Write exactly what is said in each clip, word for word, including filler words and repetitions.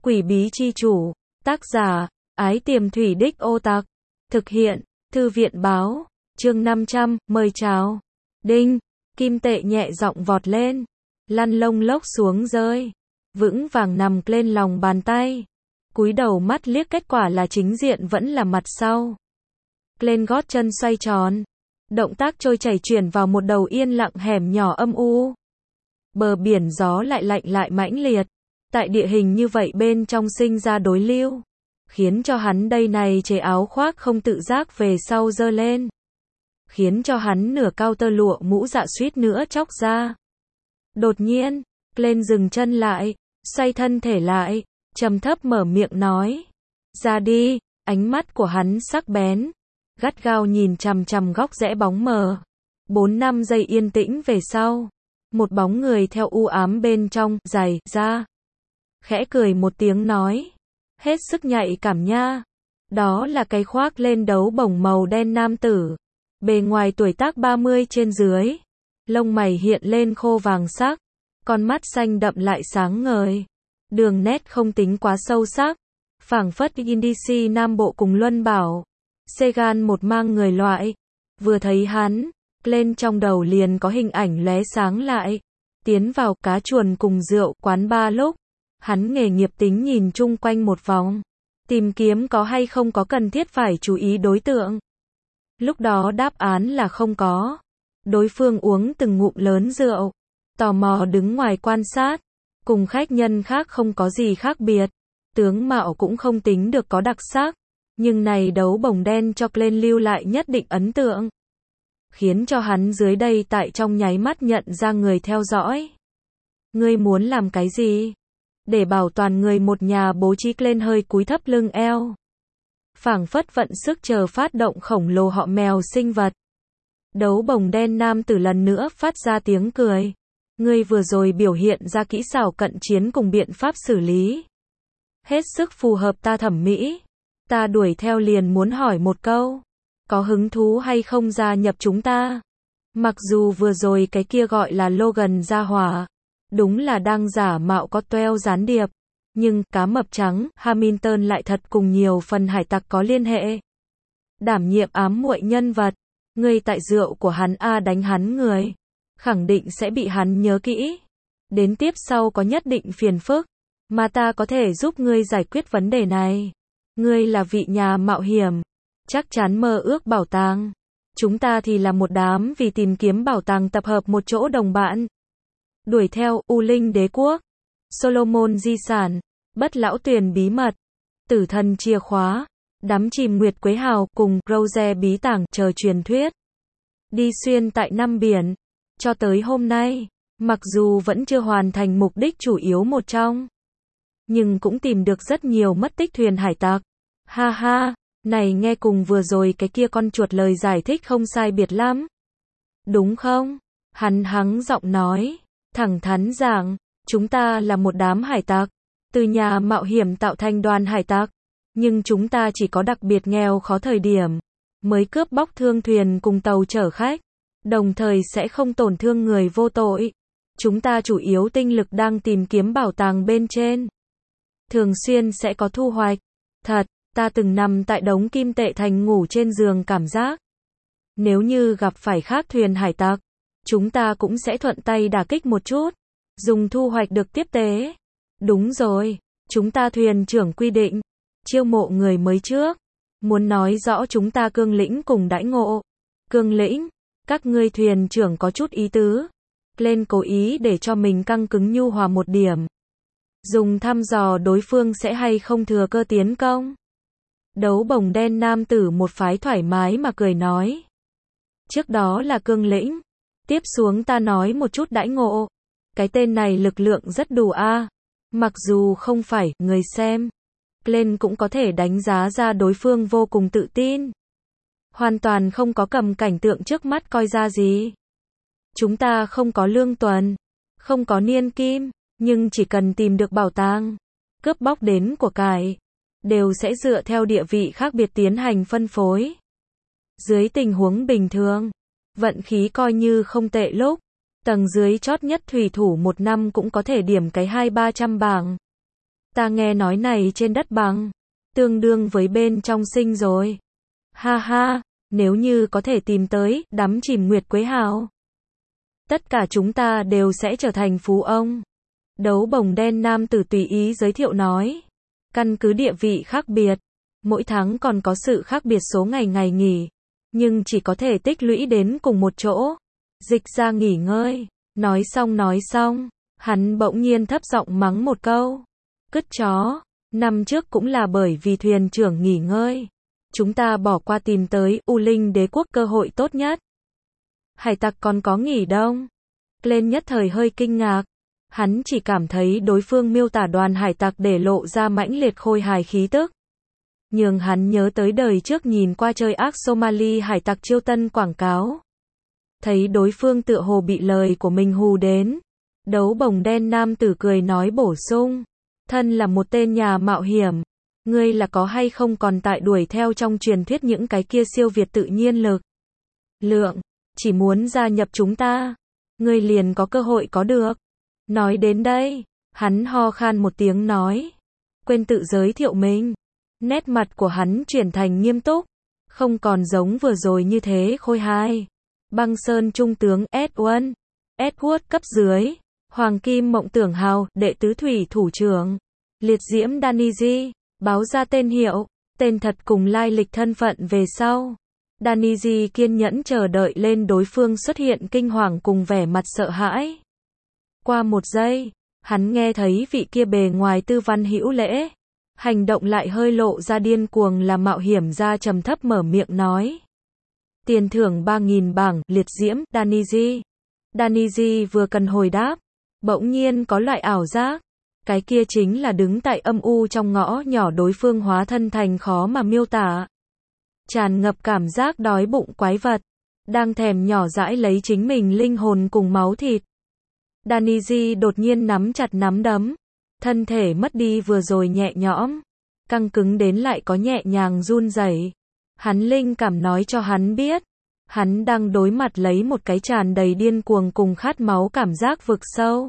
Quỷ bí chi chủ, tác giả, Ái Tiềm Thủy Đích Ô Tặc, thực hiện, Thư viện báo, chương năm trăm, mời chào. Đinh, kim tệ nhẹ giọng vọt lên, lăn lông lốc xuống rơi, vững vàng nằm lên lòng bàn tay. Cúi đầu mắt liếc kết quả là chính diện vẫn là mặt sau. Lên gót chân xoay tròn, động tác trôi chảy chuyển vào một đầu yên lặng hẻm nhỏ âm u. Bờ biển gió lại lạnh lại mãnh liệt, tại địa hình như vậy bên trong sinh ra đối lưu, khiến cho hắn đây này chế áo khoác không tự giác về sau giơ lên, khiến cho hắn nửa cao tơ lụa mũ dạ suýt nữa chóc ra. Đột nhiên, lên dừng chân lại, xoay thân thể lại, trầm thấp mở miệng nói, ra đi. Ánh mắt của hắn sắc bén, gắt gao nhìn chằm chằm góc rẽ bóng mờ. Bốn năm giây yên tĩnh về sau, một bóng người theo u ám bên trong giày ra, khẽ cười một tiếng nói, hết sức nhạy cảm nha. Đó là cái khoác lên đấu bổng màu đen nam tử, bề ngoài tuổi tác ba mươi trên dưới, lông mày hiện lên khô vàng sắc, con mắt xanh đậm lại sáng ngời, đường nét không tính quá sâu sắc, phảng phất Indici Nam Bộ cùng Luân Bảo, Segan một mang người loại. Vừa thấy hắn, lên trong đầu liền có hình ảnh lóe sáng lại. Tiến vào cá chuồn cùng rượu quán bar lúc, hắn nghề nghiệp tính nhìn chung quanh một vòng, tìm kiếm có hay không có cần thiết phải chú ý đối tượng. Lúc đó đáp án là không có. Đối phương uống từng ngụm lớn rượu, tò mò đứng ngoài quan sát, cùng khách nhân khác không có gì khác biệt, tướng mạo cũng không tính được có đặc sắc, nhưng này đấu bổng đen cho lên lưu lại nhất định ấn tượng, khiến cho hắn dưới đây tại trong nháy mắt nhận ra người theo dõi. Ngươi muốn làm cái gì? Để bảo toàn người một nhà bố trí lên hơi cúi thấp lưng eo, phảng phất vận sức chờ phát động khổng lồ họ mèo sinh vật. Đấu bổng đen nam tử lần nữa phát ra tiếng cười. Ngươi vừa rồi biểu hiện ra kỹ xảo cận chiến cùng biện pháp xử lý, hết sức phù hợp ta thẩm mỹ. Ta đuổi theo liền muốn hỏi một câu, có hứng thú hay không gia nhập chúng ta? Mặc dù vừa rồi cái kia gọi là Logan gia hỏa, đúng là đang giả mạo có toeo gián điệp, nhưng cá mập trắng Hamilton lại thật cùng nhiều phần hải tặc có liên hệ, đảm nhiệm ám muội nhân vật. Ngươi tại rượu của hắn a đánh hắn người, khẳng định sẽ bị hắn nhớ kỹ. Đến tiếp sau có nhất định phiền phức, mà ta có thể giúp ngươi giải quyết vấn đề này. Ngươi là vị nhà mạo hiểm, chắc chắn mơ ước bảo tàng. Chúng ta thì là một đám vì tìm kiếm bảo tàng tập hợp một chỗ đồng bạn. Đuổi theo U Linh đế quốc, Solomon di sản, Bất lão tuyền bí mật, Tử thần chìa khóa, đắm chìm Nguyệt Quế Hào cùng Rose bí tàng chờ truyền thuyết. Đi xuyên tại năm biển, cho tới hôm nay, mặc dù vẫn chưa hoàn thành mục đích chủ yếu một trong, nhưng cũng tìm được rất nhiều mất tích thuyền hải tặc. Ha ha, này nghe cùng vừa rồi cái kia con chuột lời giải thích không sai biệt lắm. Đúng không? Hắn hắng giọng nói, thẳng thắn rằng, chúng ta là một đám hải tặc, từ nhà mạo hiểm tạo thành đoàn hải tặc, nhưng chúng ta chỉ có đặc biệt nghèo khó thời điểm, mới cướp bóc thương thuyền cùng tàu chở khách, đồng thời sẽ không tổn thương người vô tội. Chúng ta chủ yếu tinh lực đang tìm kiếm bảo tàng bên trên, thường xuyên sẽ có thu hoạch. Thật, ta từng nằm tại đống kim tệ thành ngủ trên giường cảm giác, nếu như gặp phải khác thuyền hải tặc, chúng ta cũng sẽ thuận tay đả kích một chút, dùng thu hoạch được tiếp tế. Đúng rồi, chúng ta thuyền trưởng quy định, chiêu mộ người mới trước, muốn nói rõ chúng ta cương lĩnh cùng đãi ngộ. Cương lĩnh, các ngươi thuyền trưởng có chút ý tứ. Lên cố ý để cho mình căng cứng nhu hòa một điểm, dùng thăm dò đối phương sẽ hay không thừa cơ tiến công. Đấu bổng đen nam tử một phái thoải mái mà cười nói, trước đó là cương lĩnh, tiếp xuống ta nói một chút đãi ngộ. Cái tên này lực lượng rất đủ a. Mặc dù không phải người xem, lên cũng có thể đánh giá ra đối phương vô cùng tự tin, hoàn toàn không có cầm cảnh tượng trước mắt coi ra gì. Chúng ta không có lương tuần, không có niên kim, nhưng chỉ cần tìm được bảo tàng, cướp bóc đến của cải, đều sẽ dựa theo địa vị khác biệt tiến hành phân phối. Dưới tình huống bình thường, vận khí coi như không tệ lúc, tầng dưới chót nhất thủy thủ một năm cũng có thể điểm cái hai ba trăm bảng. Ta nghe nói này trên đất bằng, tương đương với bên trong sinh rồi. Ha ha, nếu như có thể tìm tới, đắm chìm Nguyệt Quế Hào, tất cả chúng ta đều sẽ trở thành phú ông. Đấu bồng đen nam tử tùy ý giới thiệu nói. Căn cứ địa vị khác biệt, mỗi tháng còn có sự khác biệt số ngày ngày nghỉ, nhưng chỉ có thể tích lũy đến cùng một chỗ. Dịch ra nghỉ ngơi. Nói xong nói xong, hắn bỗng nhiên thấp giọng mắng một câu. Cứt chó, năm trước cũng là bởi vì thuyền trưởng nghỉ ngơi. Chúng ta bỏ qua tìm tới U Linh đế quốc cơ hội tốt nhất. Hải tặc còn có nghỉ đông. Lên nhất thời hơi kinh ngạc. Hắn chỉ cảm thấy đối phương miêu tả đoàn hải tặc để lộ ra mãnh liệt khôi hài khí tức. Nhưng hắn nhớ tới đời trước nhìn qua chơi ác Somali hải tặc chiêu tân quảng cáo. Thấy đối phương tựa hồ bị lời của mình hù đến. Đấu bồng đen nam tử cười nói bổ sung. Thân là một tên nhà mạo hiểm. Ngươi là có hay không còn tại đuổi theo trong truyền thuyết những cái kia siêu việt tự nhiên lực. Lượng, chỉ muốn gia nhập chúng ta. Ngươi liền có cơ hội có được. Nói đến đây, hắn ho khan một tiếng nói. Quên tự giới thiệu mình. Nét mặt của hắn chuyển thành nghiêm túc. Không còn giống vừa rồi như thế khôi hài. Băng Sơn Trung tướng Edward. Edward cấp dưới. Hoàng Kim Mộng Tưởng Hào, đệ tứ thủy thủ trưởng. Liệt diễm Daniji. Báo ra tên hiệu, tên thật cùng lai lịch thân phận về sau. Daniji kiên nhẫn chờ đợi lên đối phương xuất hiện kinh hoàng cùng vẻ mặt sợ hãi. Qua một giây, hắn nghe thấy vị kia bề ngoài tư văn hữu lễ. Hành động lại hơi lộ ra điên cuồng là mạo hiểm ra trầm thấp mở miệng nói. Tiền thưởng ba nghìn bảng, liệt diễm, Daniji. Daniji vừa cần hồi đáp, bỗng nhiên có loại ảo giác. Cái kia chính là đứng tại âm u trong ngõ nhỏ đối phương hóa thân thành khó mà miêu tả. Tràn ngập cảm giác đói bụng quái vật. Đang thèm nhỏ dãi lấy chính mình linh hồn cùng máu thịt. Daniji đột nhiên nắm chặt nắm đấm. Thân thể mất đi vừa rồi nhẹ nhõm. Căng cứng đến lại có nhẹ nhàng run rẩy. Hắn linh cảm nói cho hắn biết. Hắn đang đối mặt lấy một cái tràn đầy điên cuồng cùng khát máu cảm giác vực sâu.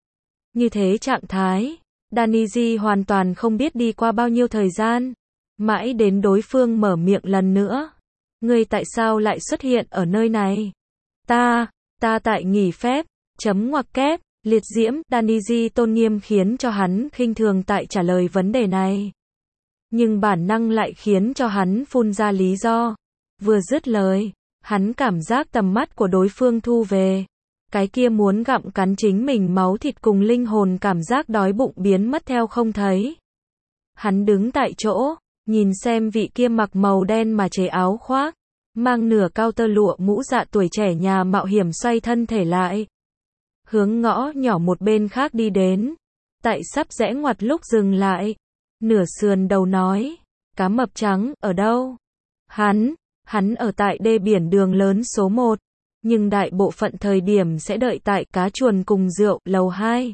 Như thế trạng thái, Daniji hoàn toàn không biết đi qua bao nhiêu thời gian. Mãi đến đối phương mở miệng lần nữa. Ngươi tại sao lại xuất hiện ở nơi này? Ta, ta tại nghỉ phép, chấm ngoặc kép, liệt diễm, Daniji tôn nghiêm khiến cho hắn khinh thường tại trả lời vấn đề này. Nhưng bản năng lại khiến cho hắn phun ra lý do. Vừa dứt lời, hắn cảm giác tầm mắt của đối phương thu về. Cái kia muốn gặm cắn chính mình máu thịt cùng linh hồn cảm giác đói bụng biến mất theo không thấy. Hắn đứng tại chỗ, nhìn xem vị kia mặc màu đen mà chế áo khoác, mang nửa cao tơ lụa mũ dạ tuổi trẻ nhà mạo hiểm xoay thân thể lại. Hướng ngõ nhỏ một bên khác đi đến. Tại sắp rẽ ngoặt lúc dừng lại. Nửa sườn đầu nói, cá mập trắng, ở đâu? Hắn, hắn ở tại đê biển đường lớn số một. Nhưng đại bộ phận thời điểm sẽ đợi tại cá chuồn cùng rượu, lầu hai.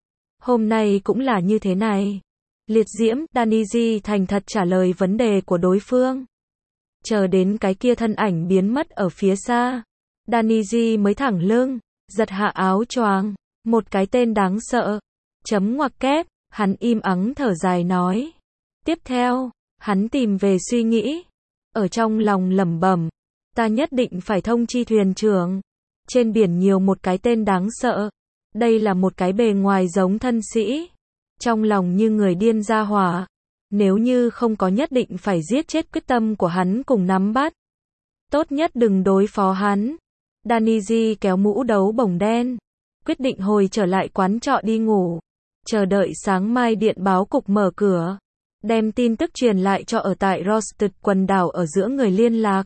Hôm nay cũng là như thế này. Liệt diễm, Daniji thành thật trả lời vấn đề của đối phương. Chờ đến cái kia thân ảnh biến mất ở phía xa. Daniji mới thẳng lưng, giật hạ áo choàng. Một cái tên đáng sợ. Chấm ngoặc kép, hắn im ắng thở dài nói. Tiếp theo, hắn tìm về suy nghĩ. Ở trong lòng lẩm bẩm. Ta nhất định phải thông chi thuyền trưởng. Trên biển nhiều một cái tên đáng sợ. Đây là một cái bề ngoài giống thân sĩ. Trong lòng như người điên ra hỏa. Nếu như không có nhất định phải giết chết quyết tâm của hắn cùng nắm bắt. Tốt nhất đừng đối phó hắn. Daniji kéo mũ đấu bồng đen. Quyết định hồi trở lại quán trọ đi ngủ. Chờ đợi sáng mai điện báo cục mở cửa. Đem tin tức truyền lại cho ở tại Rosted quần đảo ở giữa người liên lạc.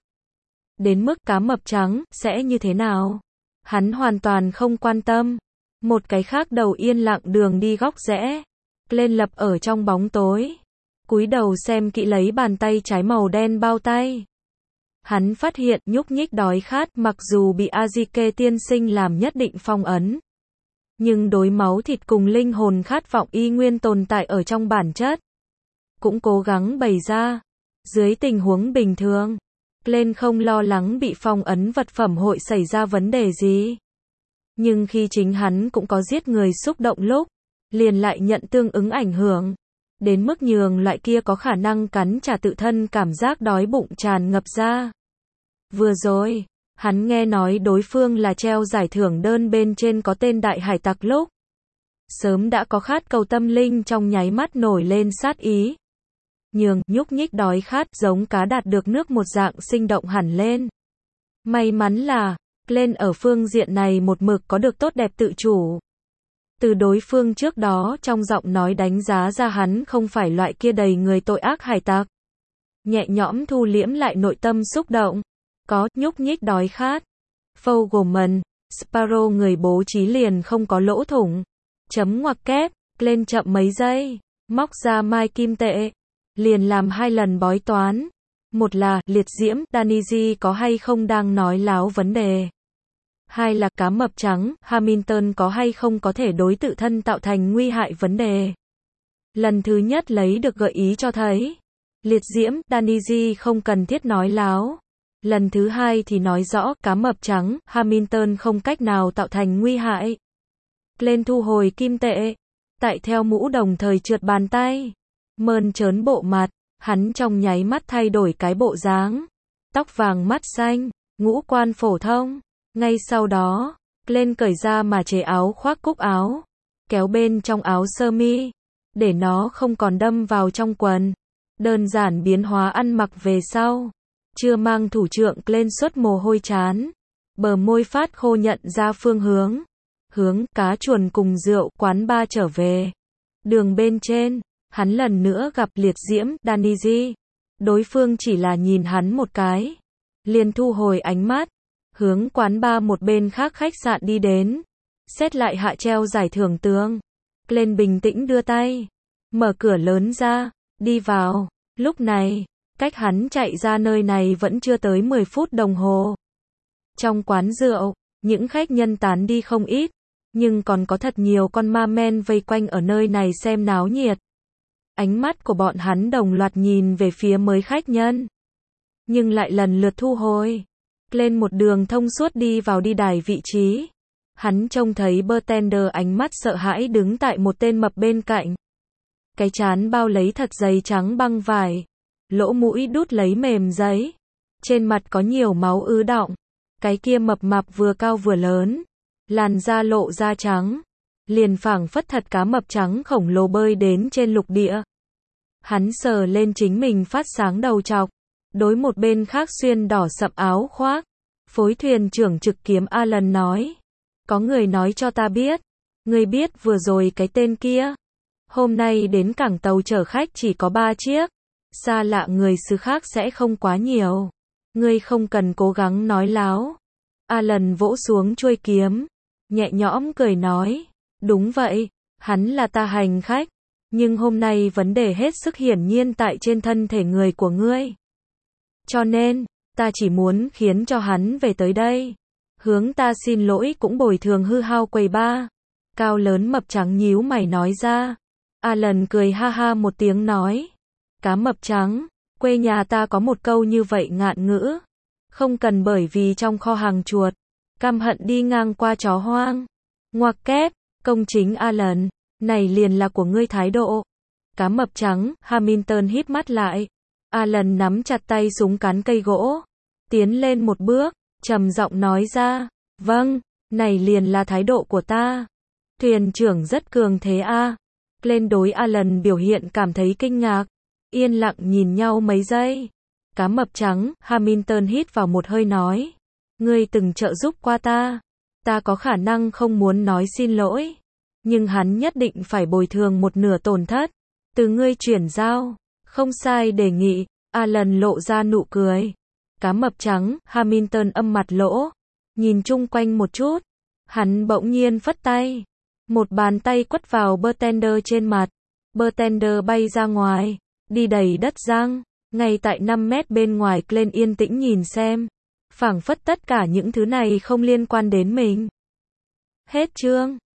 Đến mức cá mập trắng, sẽ như thế nào? Hắn hoàn toàn không quan tâm. Một cái khác đầu yên lặng đường đi góc rẽ. Lên lập ở trong bóng tối. Cúi đầu xem kỹ lấy bàn tay trái màu đen bao tay. Hắn phát hiện nhúc nhích đói khát mặc dù bị Azike tiên sinh làm nhất định phong ấn. Nhưng đối máu thịt cùng linh hồn khát vọng y nguyên tồn tại ở trong bản chất. Cũng cố gắng bày ra. Dưới tình huống bình thường. Lên không lo lắng bị phong ấn vật phẩm hội xảy ra vấn đề gì. Nhưng khi chính hắn cũng có giết người xúc động lúc, liền lại nhận tương ứng ảnh hưởng. đến mức nhường loại kia có khả năng cắn trả tự thân cảm giác đói bụng tràn ngập ra. Vừa rồi, hắn nghe nói đối phương là treo giải thưởng đơn bên trên có tên đại hải tặc lúc. Sớm đã có khát cầu tâm linh trong nháy mắt nổi lên sát ý. Nhường, nhúc nhích đói khát giống cá đạt được nước một dạng sinh động hẳn lên. May mắn là, Glenn ở phương diện này một mực có được tốt đẹp tự chủ. Từ đối phương trước đó trong giọng nói đánh giá ra hắn không phải loại kia đầy người tội ác hải tặc. Nhẹ nhõm thu liễm lại nội tâm xúc động. Có, nhúc nhích đói khát. Fogelman, Sparrow người bố trí liền không có lỗ thủng. Chấm ngoặc kép, Glenn chậm mấy giây, móc ra mai kim tệ. Liền làm hai lần bói toán. Một là, liệt diễm, Danny có hay không đang nói láo vấn đề. Hai là cá mập trắng, Hamilton có hay không có thể đối tự thân tạo thành nguy hại vấn đề. Lần thứ nhất lấy được gợi ý cho thấy. Liệt diễm, Danny không cần thiết nói láo. Lần thứ hai thì nói rõ, cá mập trắng, Hamilton không cách nào tạo thành nguy hại. Lên thu hồi kim tệ. Tại theo mũ đồng thời trượt bàn tay. Mơn trớn bộ mặt, hắn trong nháy mắt thay đổi cái bộ dáng. Tóc vàng mắt xanh, ngũ quan phổ thông. Ngay sau đó, lên cởi ra mà chế áo khoác cúc áo. Kéo bên trong áo sơ mi. Để nó không còn đâm vào trong quần. Đơn giản biến hóa ăn mặc về sau. Chưa mang thủ trượng lên suốt mồ hôi chán. Bờ môi phát khô nhận ra phương hướng. Hướng cá chuồn cùng rượu quán ba trở về. Đường bên trên, hắn lần nữa gặp liệt diễm, Danny. Đối phương chỉ là nhìn hắn một cái. Liền thu hồi ánh mắt. Hướng quán ba một bên khác khách sạn đi đến. Xét lại hạ treo giải thưởng tường. Lên bình tĩnh đưa tay. Mở cửa lớn ra. Đi vào. Lúc này, cách hắn chạy ra nơi này vẫn chưa tới mười phút đồng hồ. Trong quán rượu, những khách nhân tán đi không ít. Nhưng còn có thật nhiều con ma men vây quanh ở nơi này xem náo nhiệt. Ánh mắt của bọn hắn đồng loạt nhìn về phía mới khách nhân. Nhưng lại lần lượt thu hồi. Lên một đường thông suốt đi vào đi đài vị trí. Hắn trông thấy bartender ánh mắt sợ hãi đứng tại một tên mập bên cạnh. Cái trán bao lấy thật dày trắng băng vải. Lỗ mũi đút lấy mềm giấy. Trên mặt có nhiều máu ứ đọng. Cái kia mập mạp vừa cao vừa lớn. Làn da lộ da trắng. Liền phảng phất thật cá mập trắng khổng lồ bơi đến trên lục địa. Hắn sờ lên chính mình phát sáng đầu trọc. Đối một bên khác xuyên đỏ sậm áo khoác. Phối thuyền trưởng trực kiếm Alan nói. Có người nói cho ta biết. Ngươi biết vừa rồi cái tên kia. Hôm nay đến cảng tàu chở khách chỉ có ba chiếc. Xa lạ người xứ khác sẽ không quá nhiều. Ngươi không cần cố gắng nói láo. Alan vỗ xuống chuôi kiếm. Nhẹ nhõm cười nói. Đúng vậy. Hắn là ta hành khách. Nhưng hôm nay vấn đề hết sức hiển nhiên tại trên thân thể người của ngươi. Cho nên, ta chỉ muốn khiến cho hắn về tới đây. Hướng ta xin lỗi cũng bồi thường hư hao quầy ba. Cao lớn mập trắng nhíu mày nói ra. Alan cười ha ha một tiếng nói. Cá mập trắng, quê nhà ta có một câu như vậy ngạn ngữ. Không cần bởi vì trong kho hàng chuột. Căm hận đi ngang qua chó hoang. Ngoặc kép, công chính Alan. Này liền là của ngươi thái độ. Cá mập trắng, Hamilton híp mắt lại. Alan nắm chặt tay súng cán cây gỗ. Tiến lên một bước, trầm giọng nói ra. Vâng, này liền là thái độ của ta. Thuyền trưởng rất cường thế a. À. Lên đối Alan biểu hiện cảm thấy kinh ngạc. Yên lặng nhìn nhau mấy giây. Cá mập trắng, Hamilton hít vào một hơi nói. Ngươi từng trợ giúp qua ta. Ta có khả năng không muốn nói xin lỗi. Nhưng hắn nhất định phải bồi thường một nửa tổn thất. Từ ngươi chuyển giao. Không sai đề nghị. Alan lộ ra nụ cười. Cá mập trắng, Hamilton âm mặt lỗ. Nhìn chung quanh một chút. Hắn bỗng nhiên phất tay. Một bàn tay quất vào bartender trên mặt. Bartender bay ra ngoài. Đi đầy đất giang. Ngay tại năm mét bên ngoài Glenn yên tĩnh nhìn xem. Phảng phất tất cả những thứ này không liên quan đến mình. Hết chương.